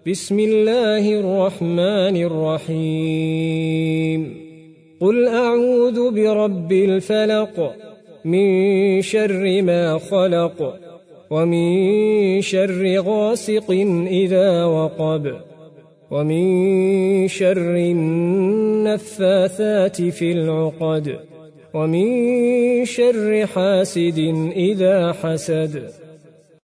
بسم الله الرحمن الرحيم قل أعوذ برب الفلق من شر ما خلق ومن شر غاسق إذا وقب ومن شر النفاثات في العقد ومن شر حاسد إذا حسد